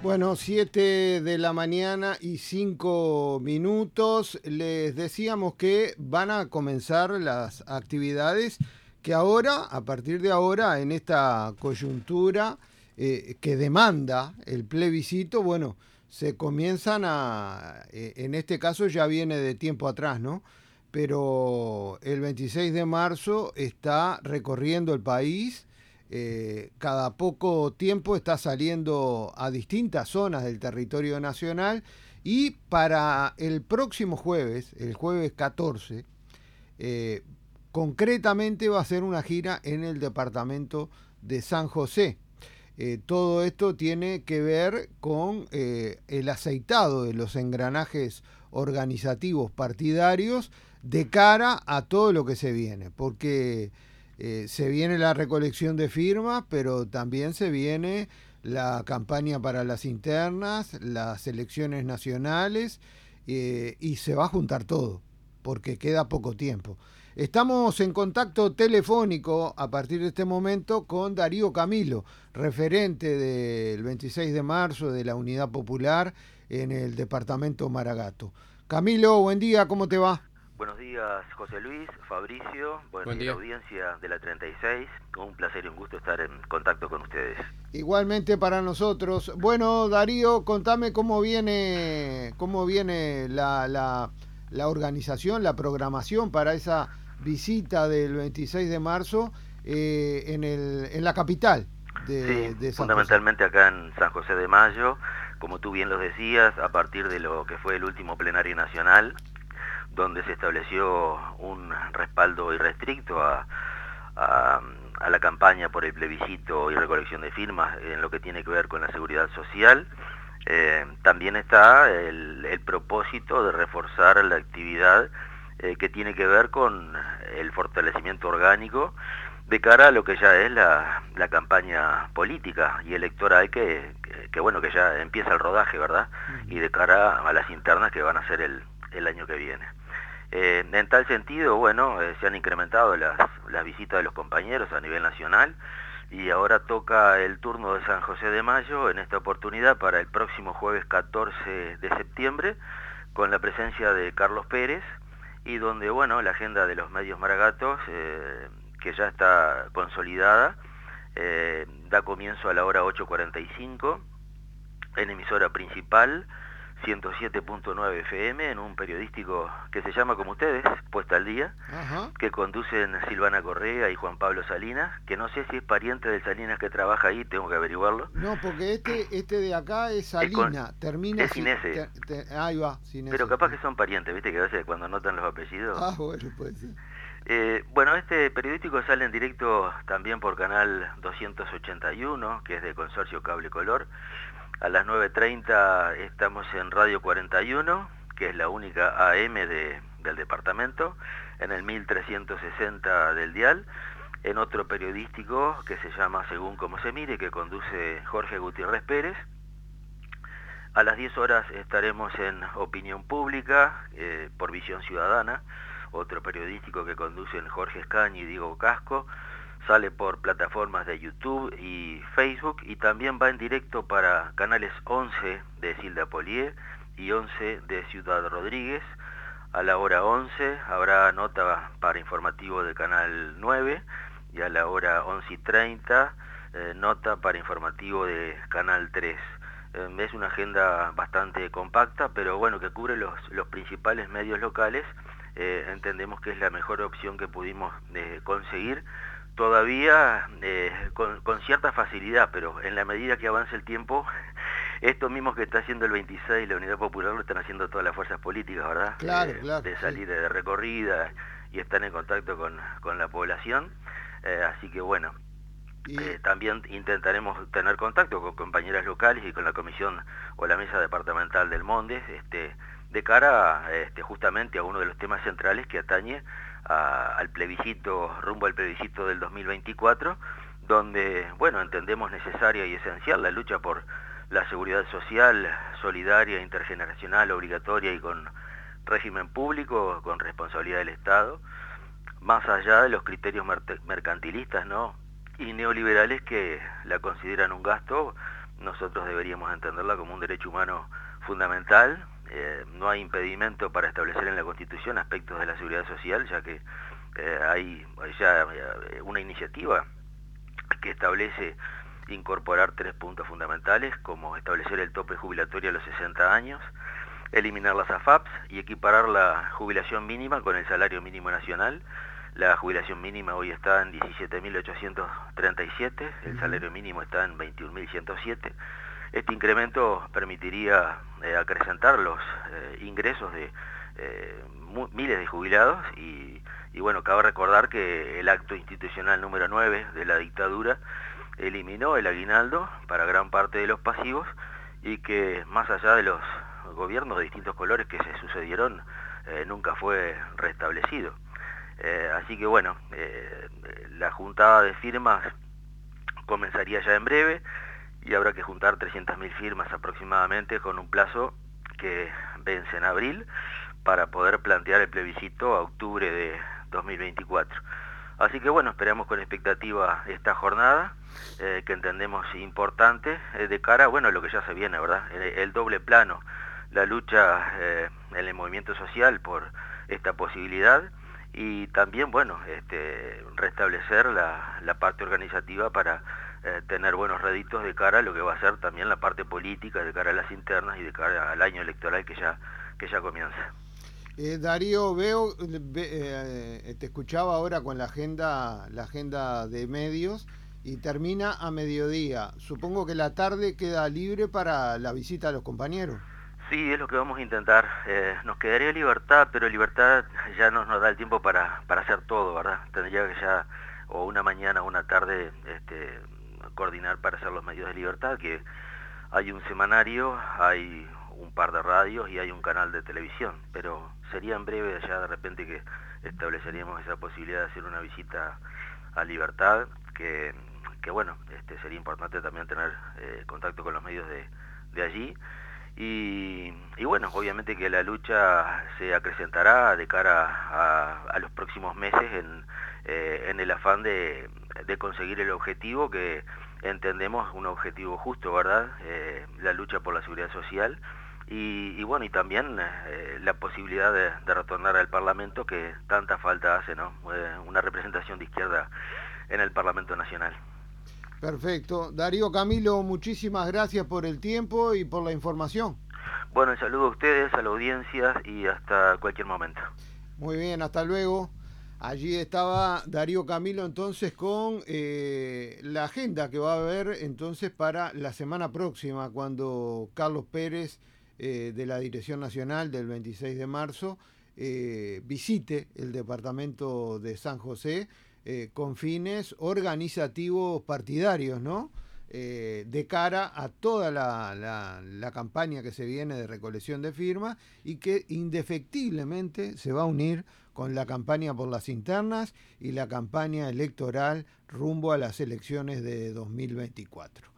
Bueno, 7 de la mañana y 5 minutos. Les decíamos que van a comenzar las actividades que ahora, a partir de ahora, en esta coyuntura que demanda el plebiscito, bueno, se comienzan en este caso ya viene de tiempo atrás, ¿no? Pero el 26 de marzo está recorriendo el país. Cada poco tiempo está saliendo a distintas zonas del territorio nacional y para el próximo jueves, el jueves 14, eh, concretamente va a ser una gira en el departamento de San José. Todo esto tiene que ver con el aceitado de los engranajes organizativos partidarios de cara a todo lo que se viene, porque se viene la recolección de firmas, pero también se viene la campaña para las internas, las elecciones nacionales, y se va a juntar todo, porque queda poco tiempo. Estamos en contacto telefónico a partir de este momento con Darío Camilo, referente del 26 de marzo de la Unidad Popular en el departamento Maragato. Camilo, buen día, ¿cómo te va? Buenos días, José Luis, Fabricio, bueno, Buen y la día. audiencia de la 36. Un placer y un gusto estar en contacto con ustedes. Igualmente para nosotros. Bueno, Darío, contame cómo viene la organización, la programación para esa visita del 26 de marzo en la capital Sí, de San José. fundamentalmente acá en San José de Mayo, como tú bien lo decías, a partir de lo que fue el último plenario nacional, donde se estableció un respaldo irrestricto a, a la campaña por el plebiscito y recolección de firmas en lo que tiene que ver con la seguridad social. También está el propósito de reforzar la actividad que tiene que ver con el fortalecimiento orgánico de cara a lo que ya es la campaña política y electoral que bueno, que ya empieza el rodaje, ¿verdad? Y de cara a las internas que van a ser el año que viene. En tal sentido, bueno, se han incrementado las visitas de los compañeros a nivel nacional y ahora toca el turno de San José de Mayo en esta oportunidad para el próximo jueves 14 de septiembre con la presencia de Carlos Pérez y donde, bueno, la agenda de los medios maragatos, que ya está consolidada, da comienzo a la hora 8:45 en emisora principal 107.9 FM en un periodístico que se llama como ustedes, Puesta al Día, Ajá. que conducen Silvana Correa y Juan Pablo Salinas, que no sé si es pariente del Salinas que trabaja ahí, tengo que averiguarlo. No, porque este de acá es Es, con, Salina, termina es sin S, ahí va, sin pero ese. capaz que son parientes, viste que a veces cuando anotan los apellidos. Ah, bueno, puede ser. Bueno, este periodístico sale en directo también por canal 281, que es de Consorcio Cable Color. A las 9:30 estamos en Radio 41, que es la única AM del departamento, en el 1360 del dial, en otro periodístico que se llama Según Como Se Mire, que conduce Jorge Gutiérrez Pérez. A las 10 horas estaremos en Opinión Pública, por Visión Ciudadana, otro periodístico que conducen Jorge Escañi y Diego Casco. Sale por plataformas de YouTube y Facebook y también va en directo para canales 11 de Silda Polié y 11 de Ciudad Rodríguez. A la hora 11 habrá nota para informativo de Canal 9 y a la hora 11:30 nota para informativo de Canal 3. Es una agenda bastante compacta, pero bueno, que cubre los principales medios locales. Entendemos que es la mejor opción que pudimos conseguir, todavía con cierta facilidad, pero en la medida que avance el tiempo, esto mismo que está haciendo el 26, la Unidad Popular, lo están haciendo todas las fuerzas políticas, ¿verdad? Claro, claro, De sí. salir de recorrida y estar en contacto con la población. Así que bueno, Y también intentaremos tener contacto con compañeras locales y con la comisión o la mesa departamental del Mondes, de cara justamente a uno de los temas centrales que atañe al plebiscito, rumbo al plebiscito del 2024, donde, bueno, entendemos necesaria y esencial la lucha por la seguridad social, solidaria, intergeneracional, obligatoria y con régimen público, con responsabilidad del Estado, más allá de los criterios mercantilistas, ¿no?, y neoliberales que la consideran un gasto nosotros deberíamos entenderla como un derecho humano fundamental. No hay impedimento para establecer en la Constitución aspectos de la seguridad social, ya que hay ya una iniciativa que establece incorporar 3 puntos fundamentales, como establecer el tope jubilatorio a los 60 años, eliminar las AFAPs y equiparar la jubilación mínima con el salario mínimo nacional. La jubilación mínima hoy está en 17.837, el salario mínimo está en 21.107. Este incremento permitiría acrecentar los ingresos de miles de jubilados y bueno, cabe recordar que el acto institucional número 9 de la dictadura eliminó el aguinaldo para gran parte de los pasivos y que más allá de los gobiernos de distintos colores que se sucedieron, nunca fue restablecido. Así que bueno, la juntada de firmas comenzaría ya en breve y habrá que juntar 300.000 firmas aproximadamente con un plazo que vence en abril para poder plantear el plebiscito a octubre de 2024. Así que bueno, esperamos con expectativa esta jornada, que entendemos importante, de cara a lo que ya se viene, ¿verdad? El doble plano, la lucha en el movimiento social por esta posibilidad y también, restablecer la parte organizativa para tener buenos réditos de cara a lo que va a ser también la parte política, de cara a las internas y de cara al año electoral que ya comienza. Darío, te escuchaba ahora con la agenda de medios y termina a mediodía. Supongo que la tarde queda libre para la visita a los compañeros. Sí, es lo que vamos a intentar. Nos quedaría libertad, pero libertad ya no nos da el tiempo para hacer todo, ¿verdad? Tendría que ya o una mañana o una tarde coordinar para hacer los medios de libertad, que hay un semanario, hay un par de radios y hay un canal de televisión, pero sería en breve ya de repente que estableceríamos esa posibilidad de hacer una visita a Libertad, que sería importante también tener contacto con los medios de allí. Y bueno, obviamente que la lucha se acrecentará de cara a los próximos meses en el afán de conseguir el objetivo que entendemos un objetivo justo, ¿verdad? La lucha por la seguridad social y también la posibilidad de retornar al Parlamento que tanta falta hace, ¿no? Una representación de izquierda en el Parlamento Nacional. Perfecto. Darío Camilo, muchísimas gracias por el tiempo y por la información. Bueno, saludo a ustedes, a la audiencia y hasta cualquier momento. Muy bien, hasta luego. Allí estaba Darío Camilo entonces con la agenda que va a haber entonces para la semana próxima, cuando Carlos Pérez de la Dirección Nacional del 26 de marzo visite el departamento de San José con fines organizativos partidarios, ¿no? De cara a toda la campaña que se viene de recolección de firmas y que indefectiblemente se va a unir con la campaña por las internas y la campaña electoral rumbo a las elecciones de 2024.